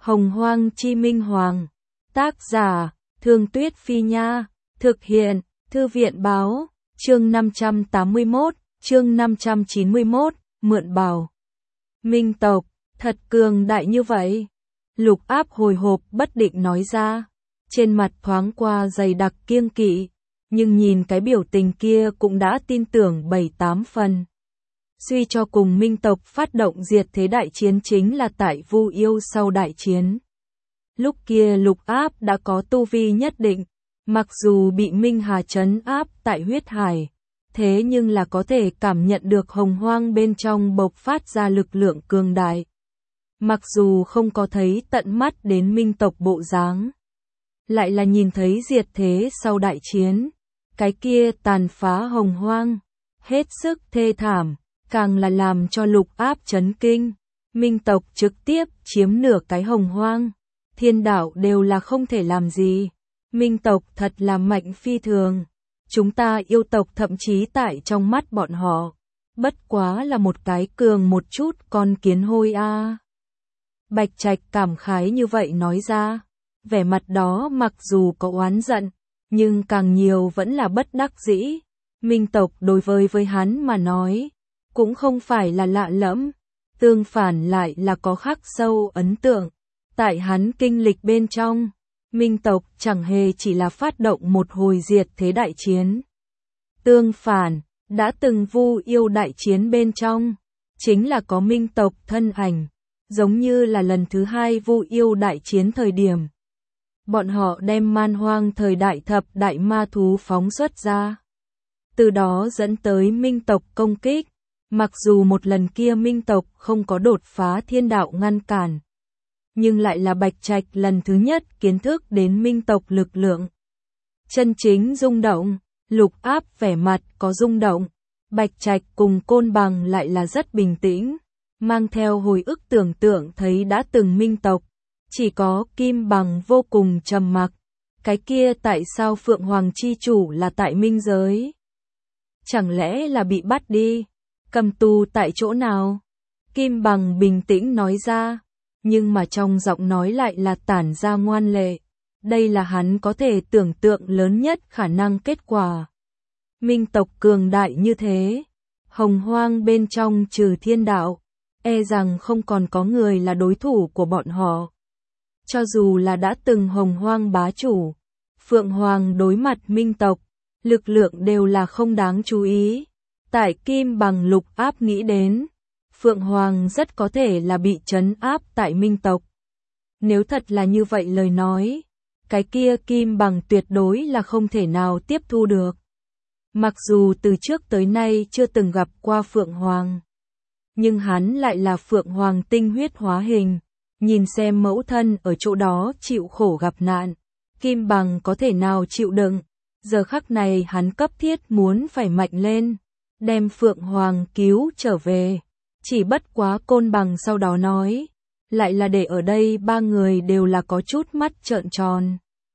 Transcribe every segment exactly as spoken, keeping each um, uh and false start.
Hồng Hoang Chi Minh Hoàng. Tác giả, Thương Tuyết Phi Nha. Thực hiện, Thư viện Báo. Chương năm trăm tám mươi mốt, chương năm trăm chín mươi mốt, mượn bảo. Minh tộc, thật cường đại như vậy. Lục Áp hồi hộp bất định nói ra. Trên mặt thoáng qua dày đặc kiêng kỵ, nhưng nhìn cái biểu tình kia cũng đã tin tưởng bảy tám phần. Suy cho cùng Minh tộc phát động diệt thế đại chiến chính là tại Vu Yêu sau đại chiến. Lúc kia Lục Áp đã có tu vi nhất định, mặc dù bị Minh Hà trấn áp tại huyết hải, thế nhưng là có thể cảm nhận được hồng hoang bên trong bộc phát ra lực lượng cường đại. Mặc dù không có thấy tận mắt đến Minh tộc bộ dáng, lại là nhìn thấy diệt thế sau đại chiến, cái kia tàn phá hồng hoang, hết sức thê thảm, càng là làm cho Lục Áp chấn kinh. Minh tộc trực tiếp chiếm nửa cái hồng hoang, thiên đạo đều là không thể làm gì. Minh tộc thật là mạnh phi thường. Chúng ta yêu tộc thậm chí tại trong mắt bọn họ, bất quá là một cái cường một chút con kiến hôi a. À. Bạch Trạch cảm khái như vậy nói ra, vẻ mặt đó mặc dù có oán giận, nhưng càng nhiều vẫn là bất đắc dĩ. Minh tộc đối với với hắn mà nói, cũng không phải là lạ lẫm, tương phản lại là có khắc sâu ấn tượng. Tại hắn kinh lịch bên trong, Minh tộc chẳng hề chỉ là phát động một hồi diệt thế đại chiến. Tương phản, đã từng Vu Yêu đại chiến bên trong, chính là có Minh tộc thân ảnh, giống như là lần thứ hai Vu Yêu đại chiến thời điểm. Bọn họ đem man hoang thời đại thập đại ma thú phóng xuất ra. Từ đó dẫn tới Minh tộc công kích, mặc dù một lần kia Minh tộc không có đột phá thiên đạo ngăn cản. Nhưng lại là Bạch Trạch lần thứ nhất kiến thức đến Minh tộc lực lượng. Chân chính rung động, Lục Áp vẻ mặt có rung động, Bạch Trạch cùng Côn Bằng lại là rất bình tĩnh, mang theo hồi ức tưởng tượng thấy đã từng Minh tộc. Chỉ có Kim Bằng vô cùng trầm mặc, cái kia tại sao Phượng Hoàng chi chủ là tại Minh giới? Chẳng lẽ là bị bắt đi, cầm tù tại chỗ nào? Kim Bằng bình tĩnh nói ra, nhưng mà trong giọng nói lại là tản ra ngoan lệ. Đây là hắn có thể tưởng tượng lớn nhất khả năng kết quả. Minh tộc cường đại như thế, hồng hoang bên trong trừ thiên đạo, e rằng không còn có người là đối thủ của bọn họ. Cho dù là đã từng hồng hoang bá chủ, Phượng Hoàng đối mặt Minh tộc, lực lượng đều là không đáng chú ý. Tại Kim Bằng Lục Áp nghĩ đến, Phượng Hoàng rất có thể là bị trấn áp tại Minh tộc. Nếu thật là như vậy lời nói, cái kia Kim Bằng tuyệt đối là không thể nào tiếp thu được. Mặc dù từ trước tới nay chưa từng gặp qua Phượng Hoàng, nhưng hắn lại là Phượng Hoàng tinh huyết hóa hình. Nhìn xem mẫu thân ở chỗ đó chịu khổ gặp nạn, Kim Bằng có thể nào chịu đựng. Giờ khắc này hắn cấp thiết muốn phải mạnh lên, đem Phượng Hoàng cứu trở về. Chỉ bất quá Côn Bằng sau đó nói, lại là để ở đây ba người đều là có chút mắt trợn tròn.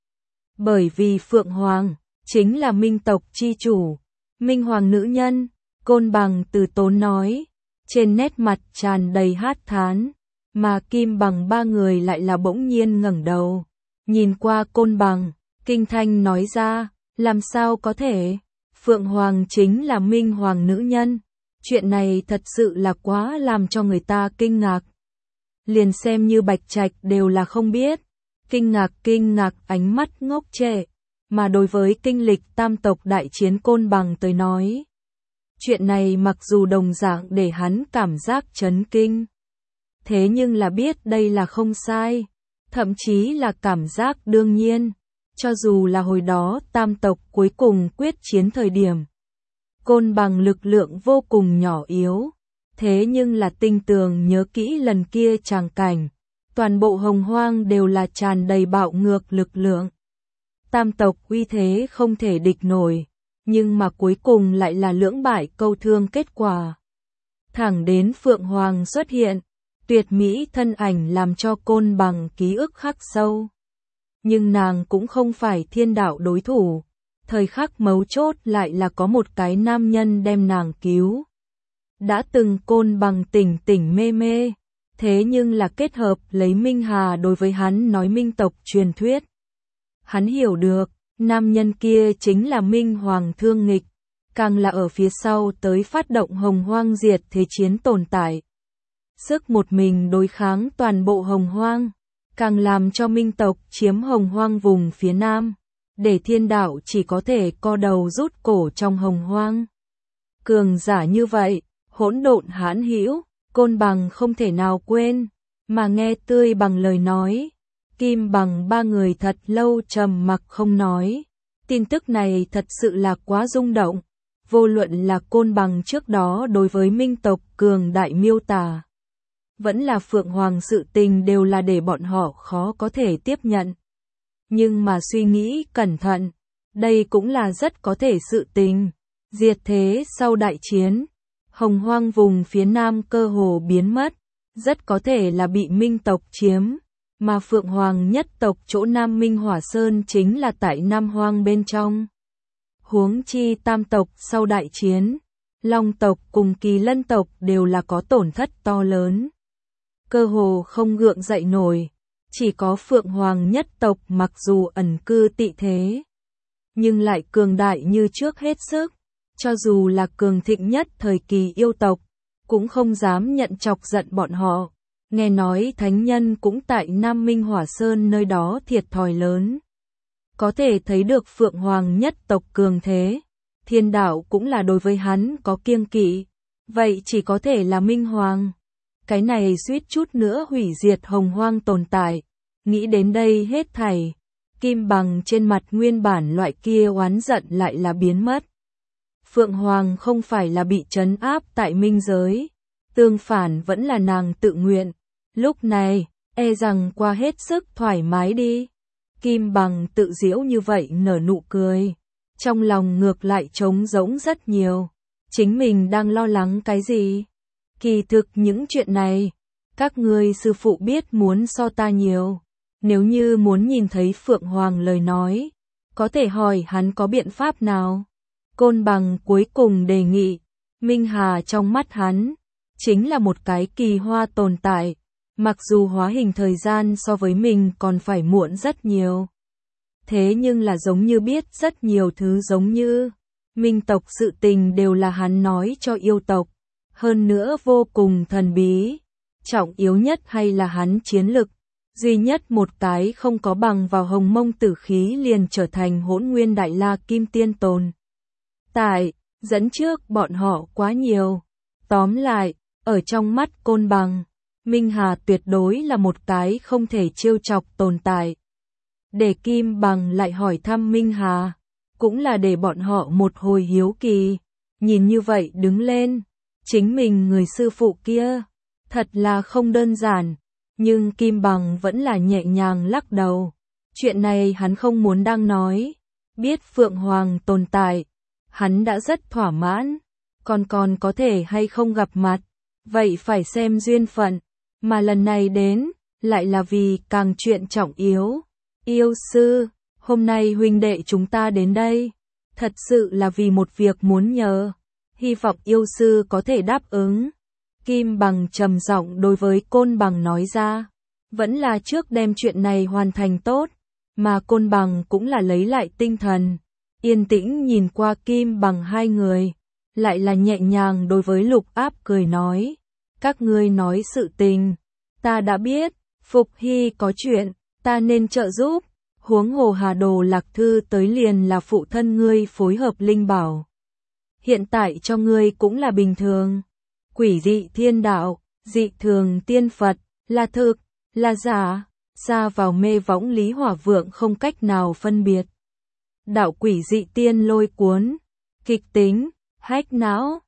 Bởi vì Phượng Hoàng chính là Minh tộc chi chủ, Minh Hoàng nữ nhân. Côn Bằng từ tốn nói, trên nét mặt tràn đầy hát thán. Mà Kim Bằng ba người lại là bỗng nhiên ngẩng đầu, nhìn qua Côn Bằng, kinh thanh nói ra, làm sao có thể, Phượng Hoàng chính là Minh Hoàng nữ nhân, chuyện này thật sự là quá làm cho người ta kinh ngạc. Liền xem như Bạch Trạch đều là không biết, kinh ngạc kinh ngạc ánh mắt ngốc trệ, mà đối với kinh lịch tam tộc đại chiến Côn Bằng tới nói. Chuyện này mặc dù đồng dạng để hắn cảm giác chấn kinh. Thế nhưng là biết đây là không sai, thậm chí là cảm giác đương nhiên, cho dù là hồi đó tam tộc cuối cùng quyết chiến thời điểm. Côn Bằng lực lượng vô cùng nhỏ yếu, thế nhưng là tinh tường nhớ kỹ lần kia tràng cảnh, toàn bộ hồng hoang đều là tràn đầy bạo ngược lực lượng. Tam tộc uy thế không thể địch nổi, nhưng mà cuối cùng lại là lưỡng bại câu thương kết quả. Thẳng đến Phượng Hoàng xuất hiện, tuyệt mỹ thân ảnh làm cho Côn Bằng ký ức khắc sâu. Nhưng nàng cũng không phải thiên đạo đối thủ, thời khắc mấu chốt lại là có một cái nam nhân đem nàng cứu. Đã từng Côn Bằng tỉnh tỉnh mê mê, Thế nhưng là kết hợp lấy Minh Hà đối với hắn nói minh tộc truyền thuyết. Hắn hiểu được, nam nhân kia chính là Minh Hoàng Thương Nghịch, càng là ở phía sau tới phát động Hồng Hoang diệt thế chiến tồn tại. Sức một mình đối kháng toàn bộ Hồng Hoang, càng làm cho Minh tộc chiếm Hồng Hoang vùng phía Nam, để thiên đạo chỉ có thể co đầu rút cổ trong Hồng Hoang. Cường giả như vậy, hỗn độn hãn hữu, Côn Bằng không thể nào quên, mà nghe Tươi Bằng lời nói. Kim Bằng ba người thật lâu trầm mặc không nói. Tin tức này thật sự là quá rung động. Vô luận là Côn Bằng trước đó đối với Minh tộc cường đại miêu tả, vẫn là Phượng Hoàng sự tình đều là để bọn họ khó có thể tiếp nhận. Nhưng mà suy nghĩ cẩn thận, đây cũng là rất có thể sự tình. Diệt thế sau đại chiến, Hồng Hoang vùng phía Nam cơ hồ biến mất, rất có thể là bị Minh tộc chiếm, mà Phượng Hoàng nhất tộc chỗ Nam Minh Hỏa Sơn chính là tại Nam Hoang bên trong. Huống chi tam tộc sau đại chiến, Long tộc cùng Kỳ Lân tộc đều là có tổn thất to lớn. Cơ hồ không gượng dậy nổi, chỉ có Phượng Hoàng nhất tộc mặc dù ẩn cư tị thế, nhưng lại cường đại như trước hết sức. Cho dù là cường thịnh nhất thời kỳ yêu tộc, cũng không dám nhận chọc giận bọn họ. Nghe nói thánh nhân cũng tại Nam Minh Hỏa Sơn nơi đó thiệt thòi lớn. Có thể thấy được Phượng Hoàng nhất tộc cường thế, thiên đạo cũng là đối với hắn có kiêng kỵ. Vậy chỉ có thể là Minh Hoàng. Cái này suýt chút nữa hủy diệt Hồng Hoang tồn tại. Nghĩ đến đây hết thảy, Kim Bằng trên mặt nguyên bản loại kia oán giận lại là biến mất. Phượng Hoàng không phải là bị trấn áp tại minh giới, tương phản vẫn là nàng tự nguyện. Lúc này, e rằng qua hết sức thoải mái đi. Kim Bằng tự giễu như vậy nở nụ cười, trong lòng ngược lại trống rỗng rất nhiều. Chính mình đang lo lắng cái gì? Kỳ thực những chuyện này, các ngươi sư phụ biết muốn so ta nhiều. Nếu như muốn nhìn thấy Phượng Hoàng lời nói, có thể hỏi hắn có biện pháp nào? Côn Bằng cuối cùng đề nghị, Minh Hà trong mắt hắn, chính là một cái kỳ hoa tồn tại, mặc dù hóa hình thời gian so với mình còn phải muộn rất nhiều. Thế nhưng là giống như biết rất nhiều thứ giống như, Minh tộc sự tình đều là hắn nói cho yêu tộc, hơn nữa vô cùng thần bí, trọng yếu nhất hay là hắn chiến lực, duy nhất một cái không có bằng vào hồng mông tử khí liền trở thành hỗn nguyên đại la kim tiên tồn. Tại, dẫn trước bọn họ quá nhiều. Tóm lại, ở trong mắt Côn Bằng, Minh Hà tuyệt đối là một cái không thể trêu chọc tồn tại. Để Kim Bằng lại hỏi thăm Minh Hà, cũng là để bọn họ một hồi hiếu kỳ. Nhìn như vậy đứng lên, chính mình người sư phụ kia, thật là không đơn giản. Nhưng Kim Bằng vẫn là nhẹ nhàng lắc đầu. Chuyện này hắn không muốn đang nói. Biết Phượng Hoàng tồn tại, hắn đã rất thỏa mãn. Còn còn có thể hay không gặp mặt, vậy phải xem duyên phận. Mà lần này đến, lại là vì càng chuyện trọng yếu. Yêu sư, hôm nay huynh đệ chúng ta đến đây, thật sự là vì một việc muốn nhờ. Hy vọng yêu sư có thể đáp ứng. Kim Bằng trầm giọng đối với Côn Bằng nói ra, vẫn là trước đem chuyện này hoàn thành tốt, mà Côn Bằng cũng là lấy lại tinh thần, yên tĩnh nhìn qua Kim Bằng hai người, lại là nhẹ nhàng đối với Lục Áp cười nói, các ngươi nói sự tình, ta đã biết, Phục Hy có chuyện, ta nên trợ giúp, huống hồ Hà Đồ Lạc Thư tới liền là phụ thân ngươi phối hợp linh bảo. Hiện tại cho ngươi cũng là bình thường. Quỷ dị thiên đạo, dị thường tiên Phật, là thực, là giả, xa vào mê võng Lý Hỏa Vượng không cách nào phân biệt. Đạo quỷ dị tiên lôi cuốn, kịch tính, hách não,